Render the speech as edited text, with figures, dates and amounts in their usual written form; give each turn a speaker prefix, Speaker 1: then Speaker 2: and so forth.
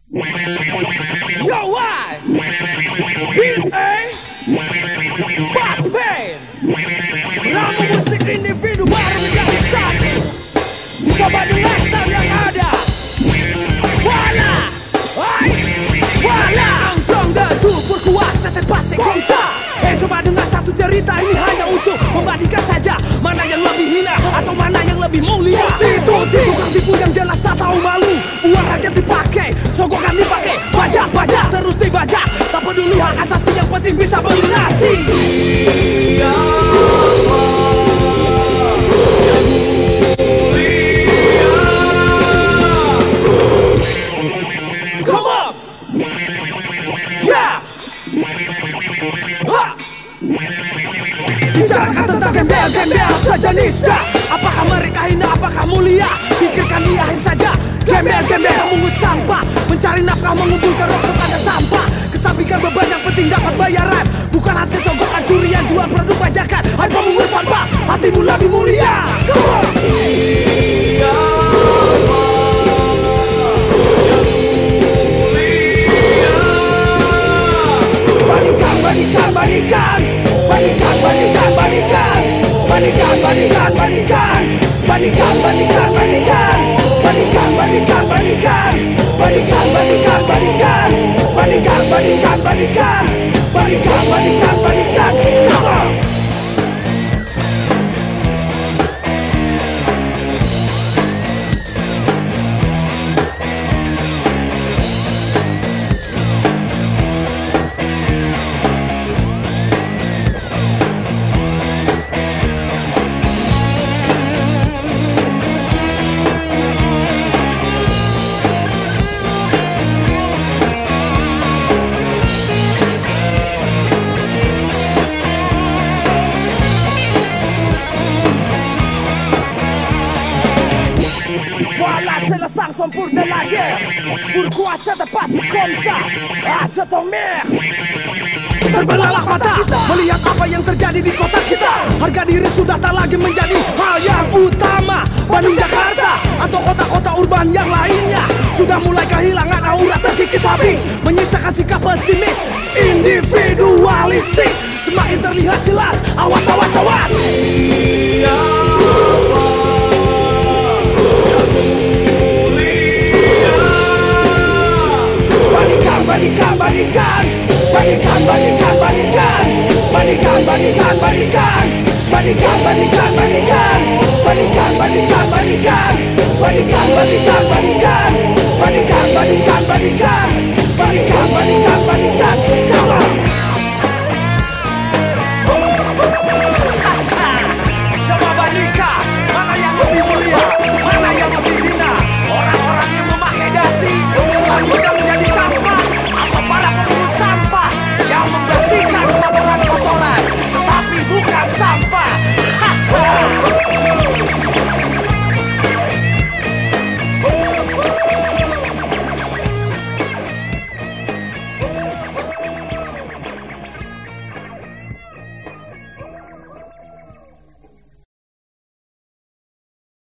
Speaker 1: Yo, why? Beat A, Bass Band. Lagu musik individu baru menjadi satu. Coba dengar sound yang ada. Wala, hai, wala. Angklong dan jubur kuasa terpasik konca. Coba dengar satu cerita ini hanya untuk membandingkan saja mana yang lebih hina atau mana yang lebih mulia. Tukang tipu yang jelas tak tahu malu. Uang rakyat dipakai, sogokan dipakai, pajak terus dibajak. Tak peduli hak asasi, yang penting bisa beli nasi. Come on, yeah. Bicarakan tentang gembel-gembel sejenis dah. Apakah mereka hina, apakah mulia? Pikirkan di akhir saja. Gembel-gembel memungut sampah, mencari nafkah, mengumpulkan rosok ada sampah. Kesampingkan beban yang penting dapat bayaran, bukan hasil sogokan, curian, jual produk bajakan. Hai pemungut sampah, hatimu lebih mulia. Come on. Bandingkan. Come on. Selesai sempurna lagi, berkuasa terpasang konsa. Setomir terbelalak mata melihat apa yang terjadi di kota kita. Harga diri sudah tak lagi menjadi hal yang utama. Bandung, Jakarta, atau kota-kota urban yang lainnya sudah mulai kehilangan aura, terkikis habis, menyisakan sikap pesimis, individualistik semakin terlihat jelas. Awas. Bandingkan.